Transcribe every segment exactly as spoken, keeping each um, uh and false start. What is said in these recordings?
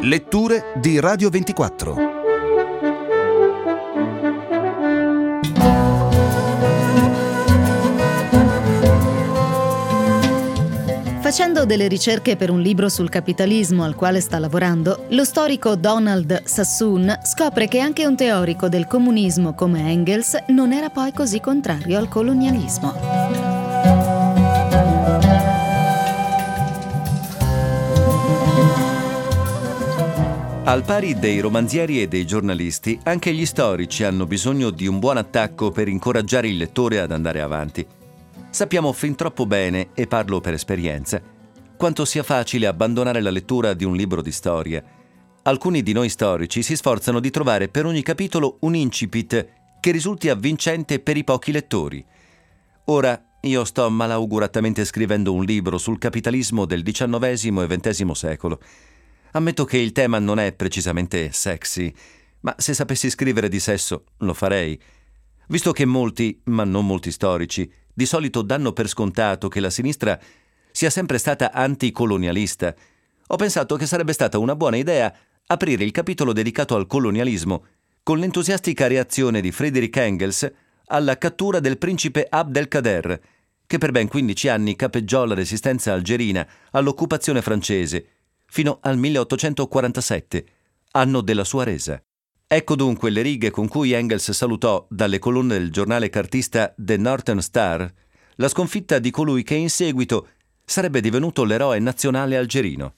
Letture di Radio ventiquattro. Facendo delle ricerche per un libro sul capitalismo al quale sta lavorando, lo storico Donald Sassoon scopre che anche un teorico del comunismo come Engels non era poi così contrario al colonialismo. Al pari dei romanzieri e dei giornalisti, anche gli storici hanno bisogno di un buon attacco per incoraggiare il lettore ad andare avanti. Sappiamo fin troppo bene, e parlo per esperienza, quanto sia facile abbandonare la lettura di un libro di storia. Alcuni di noi storici si sforzano di trovare per ogni capitolo un incipit che risulti avvincente per i pochi lettori. Ora, io sto malauguratamente scrivendo un libro sul capitalismo del diciannovesimo e ventesimo secolo. Ammetto che il tema non è precisamente sexy, ma se sapessi scrivere di sesso, lo farei. Visto che molti, ma non molti storici, di solito danno per scontato che la sinistra sia sempre stata anticolonialista, ho pensato che sarebbe stata una buona idea aprire il capitolo dedicato al colonialismo con l'entusiastica reazione di Friedrich Engels alla cattura del principe Abdelkader, che per ben quindici anni capeggiò la resistenza algerina all'occupazione francese, fino al milleottocentoquarantasette, anno della sua resa. Ecco dunque le righe con cui Engels salutò dalle colonne del giornale cartista The Northern Star la sconfitta di colui che in seguito sarebbe divenuto l'eroe nazionale algerino.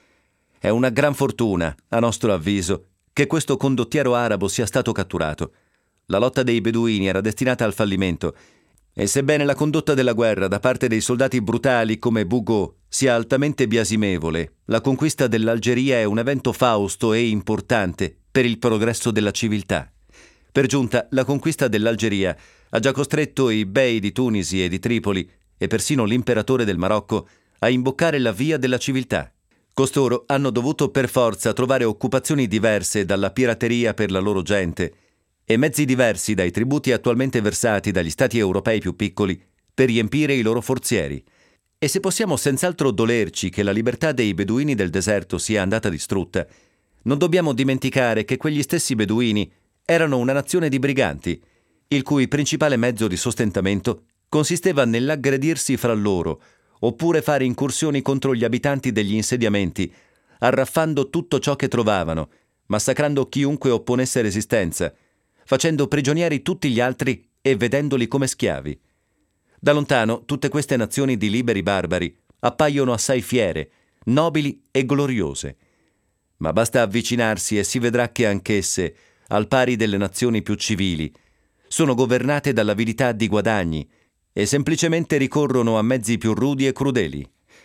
È una gran fortuna, a nostro avviso, che questo condottiero arabo sia stato catturato. La lotta dei beduini era destinata al fallimento, e sebbene la condotta della guerra da parte dei soldati brutali come Bugeaud sia altamente biasimevole, la conquista dell'Algeria è un evento fausto e importante per il progresso della civiltà. Per giunta, la conquista dell'Algeria ha già costretto i bei di Tunisi e di Tripoli, e persino l'imperatore del Marocco, a imboccare la via della civiltà. Costoro hanno dovuto per forza trovare occupazioni diverse dalla pirateria per la loro gente e mezzi diversi dai tributi attualmente versati dagli stati europei più piccoli per riempire i loro forzieri. E se possiamo senz'altro dolerci che la libertà dei beduini del deserto sia andata distrutta, non dobbiamo dimenticare che quegli stessi beduini erano una nazione di briganti, il cui principale mezzo di sostentamento consisteva nell'aggredirsi fra loro, oppure fare incursioni contro gli abitanti degli insediamenti, arraffando tutto ciò che trovavano, massacrando chiunque opponesse resistenza, facendo prigionieri tutti gli altri e vedendoli come schiavi. Da lontano tutte queste nazioni di liberi barbari appaiono assai fiere, nobili e gloriose. Ma basta avvicinarsi e si vedrà che anch'esse, al pari delle nazioni più civili, sono governate dall'avidità di guadagni e semplicemente ricorrono a mezzi più rudi e crudeli.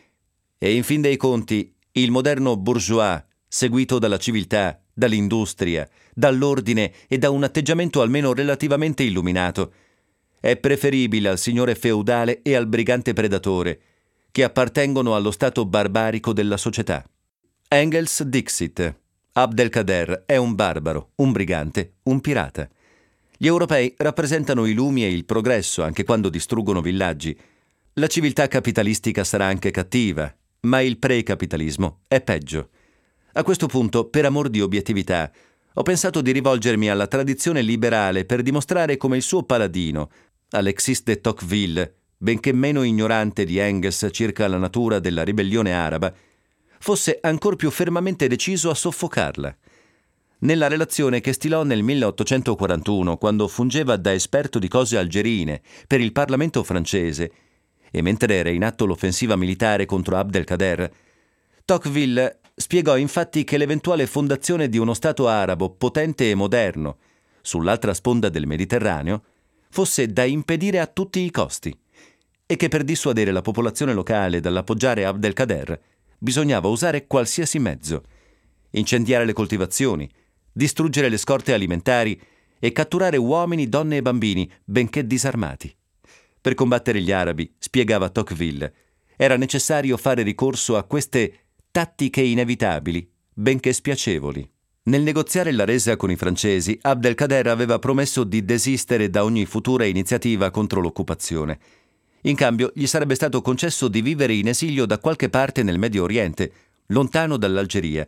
E in fin dei conti, il moderno bourgeois, seguito dalla civiltà, dall'industria, dall'ordine e da un atteggiamento almeno relativamente illuminato, è preferibile al signore feudale e al brigante predatore, che appartengono allo stato barbarico della società. Engels dixit: Abdelkader è un barbaro, un brigante, un pirata. Gli europei rappresentano i lumi e il progresso anche quando distruggono villaggi. La civiltà capitalistica sarà anche cattiva, ma il pre-capitalismo è peggio. A questo punto, per amor di obiettività, ho pensato di rivolgermi alla tradizione liberale per dimostrare come il suo paladino, Alexis de Tocqueville, benché meno ignorante di Engels circa la natura della ribellione araba, fosse ancor più fermamente deciso a soffocarla. Nella relazione che stilò nel milleottocentoquarantuno, quando fungeva da esperto di cose algerine per il Parlamento francese, e mentre era in atto l'offensiva militare contro Abdelkader, Tocqueville spiegò infatti che l'eventuale fondazione di uno Stato arabo potente e moderno, sull'altra sponda del Mediterraneo, fosse da impedire a tutti i costi, e che per dissuadere la popolazione locale dall'appoggiare Abdelkader bisognava usare qualsiasi mezzo: incendiare le coltivazioni, distruggere le scorte alimentari e catturare uomini, donne e bambini, benché disarmati. Per combattere gli arabi, spiegava Tocqueville, era necessario fare ricorso a queste tattiche inevitabili, benché spiacevoli. Nel negoziare la resa con i francesi, Abdelkader aveva promesso di desistere da ogni futura iniziativa contro l'occupazione. In cambio, gli sarebbe stato concesso di vivere in esilio da qualche parte nel Medio Oriente, lontano dall'Algeria,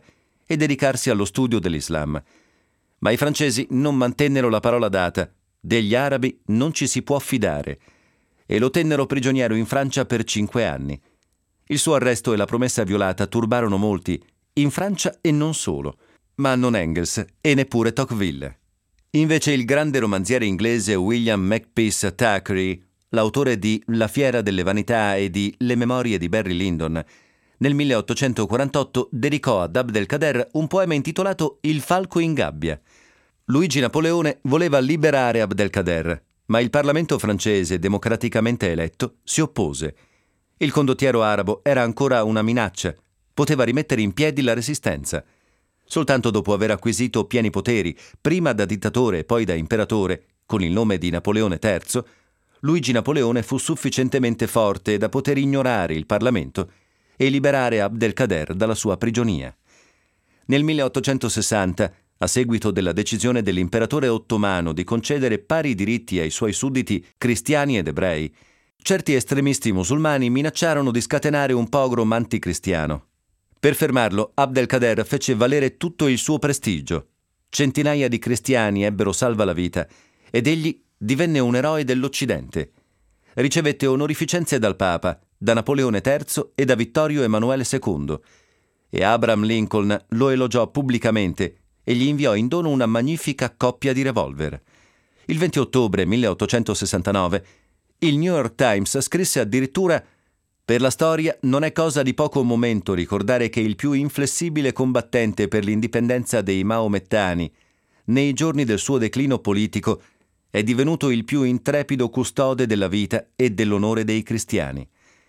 e dedicarsi allo studio dell'Islam. Ma i francesi non mantennero la parola data: degli arabi non ci si può fidare, e lo tennero prigioniero in Francia per cinque anni. Il suo arresto e la promessa violata turbarono molti, in Francia e non solo, ma non Engels e neppure Tocqueville. Invece il grande romanziere inglese William Makepeace Thackeray, l'autore di La fiera delle vanità e di Le memorie di Barry Lyndon, nel milleottocentoquarantotto dedicò ad Abdelkader un poema intitolato Il falco in gabbia. Luigi Napoleone voleva liberare Abdelkader, ma il Parlamento francese, democraticamente eletto, si oppose. Il condottiero arabo era ancora una minaccia, poteva rimettere in piedi la resistenza. Soltanto dopo aver acquisito pieni poteri, prima da dittatore e poi da imperatore, con il nome di Napoleone terzo, Luigi Napoleone fu sufficientemente forte da poter ignorare il Parlamento e liberare Abdelkader dalla sua prigionia. Nel milleottocentosessanta, a seguito della decisione dell'imperatore ottomano di concedere pari diritti ai suoi sudditi cristiani ed ebrei, certi estremisti musulmani minacciarono di scatenare un pogrom anticristiano. Per fermarlo, Abdelkader fece valere tutto il suo prestigio. Centinaia di cristiani ebbero salva la vita ed egli divenne un eroe dell'Occidente. Ricevette onorificenze dal Papa, da Napoleone terzo e da Vittorio Emanuele secondo, e Abraham Lincoln lo elogiò pubblicamente e gli inviò in dono una magnifica coppia di revolver. Il venti ottobre milleottocentosessantanove il New York Times scrisse addirittura: «Per la storia non è cosa di poco momento ricordare che il più inflessibile combattente per l'indipendenza dei maomettani, nei giorni del suo declino politico, è divenuto il più intrepido custode della vita e dell'onore dei cristiani».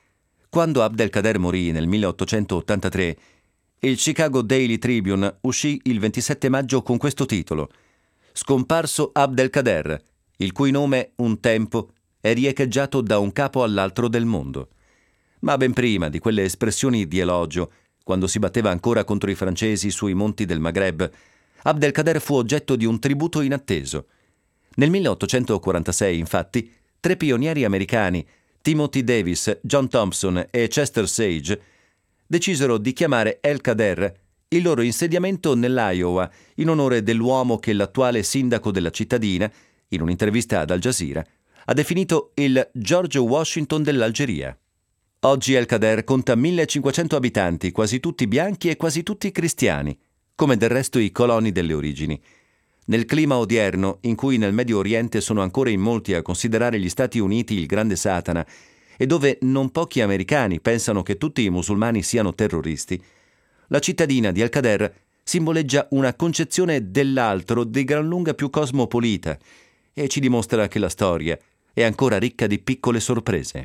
Quando Abdelkader morì nel milleottocentottantatré, il Chicago Daily Tribune uscì il ventisette maggio con questo titolo: «Scomparso Abdelkader, il cui nome un tempo è riecheggiato da un capo all'altro del mondo». Ma ben prima di quelle espressioni di elogio, quando si batteva ancora contro i francesi sui monti del Maghreb, Abdelkader fu oggetto di un tributo inatteso. Nel milleottocentoquarantasei, infatti, tre pionieri americani, Timothy Davis, John Thompson e Chester Sage, decisero di chiamare El Kader il loro insediamento nell'Iowa in onore dell'uomo che l'attuale sindaco della cittadina, in un'intervista ad Al Jazeera, ha definito il George Washington dell'Algeria. Oggi El Kader conta millecinquecento abitanti, quasi tutti bianchi e quasi tutti cristiani, come del resto i coloni delle origini. Nel clima odierno, in cui nel Medio Oriente sono ancora in molti a considerare gli Stati Uniti il grande Satana, e dove non pochi americani pensano che tutti i musulmani siano terroristi, la cittadina di El Kader simboleggia una concezione dell'altro di gran lunga più cosmopolita e ci dimostra che la storia è ancora ricca di piccole sorprese.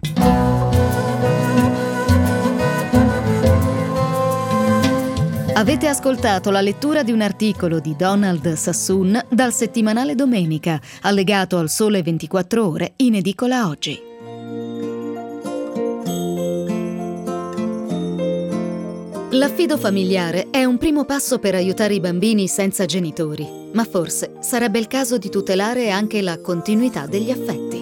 Avete ascoltato la lettura di un articolo di Donald Sassoon dal settimanale Domenica, allegato al Sole ventiquattro Ore, in edicola oggi. L'affido familiare è un primo passo per aiutare i bambini senza genitori, ma forse sarebbe il caso di tutelare anche la continuità degli affetti.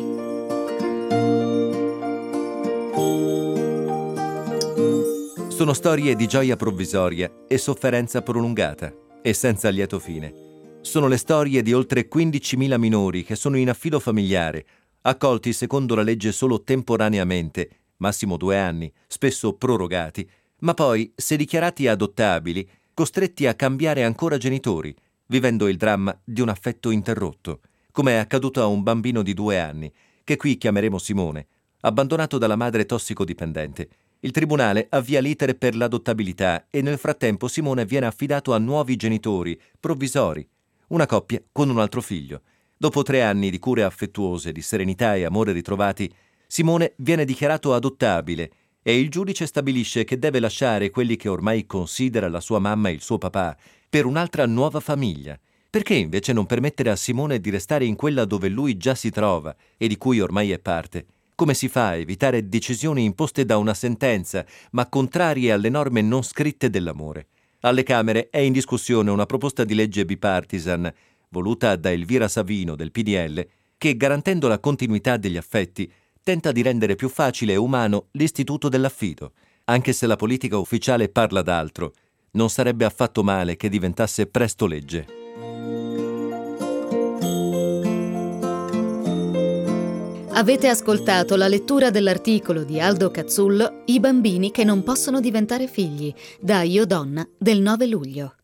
Sono storie di gioia provvisoria e sofferenza prolungata e senza lieto fine. Sono le storie di oltre quindicimila minori che sono in affido familiare, accolti secondo la legge solo temporaneamente, massimo due anni, spesso prorogati, ma poi, se dichiarati adottabili, costretti a cambiare ancora genitori, vivendo il dramma di un affetto interrotto, come è accaduto a un bambino di due anni, che qui chiameremo Simone, abbandonato dalla madre tossicodipendente. Il tribunale avvia l'iter per l'adottabilità e nel frattempo Simone viene affidato a nuovi genitori, provvisori, una coppia con un altro figlio. Dopo tre anni di cure affettuose, di serenità e amore ritrovati, Simone viene dichiarato adottabile e il giudice stabilisce che deve lasciare quelli che ormai considera la sua mamma e il suo papà per un'altra nuova famiglia. Perché invece non permettere a Simone di restare in quella dove lui già si trova e di cui ormai è parte? Come si fa a evitare decisioni imposte da una sentenza, ma contrarie alle norme non scritte dell'amore? Alle Camere è in discussione una proposta di legge bipartisan, voluta da Elvira Savino del P D L, che, garantendo la continuità degli affetti, tenta di rendere più facile e umano l'istituto dell'affido. Anche se la politica ufficiale parla d'altro, Non sarebbe affatto male che diventasse presto legge. Avete ascoltato la lettura dell'articolo di Aldo Cazzullo "I bambini che non possono diventare figli", da Io Donna del nove luglio.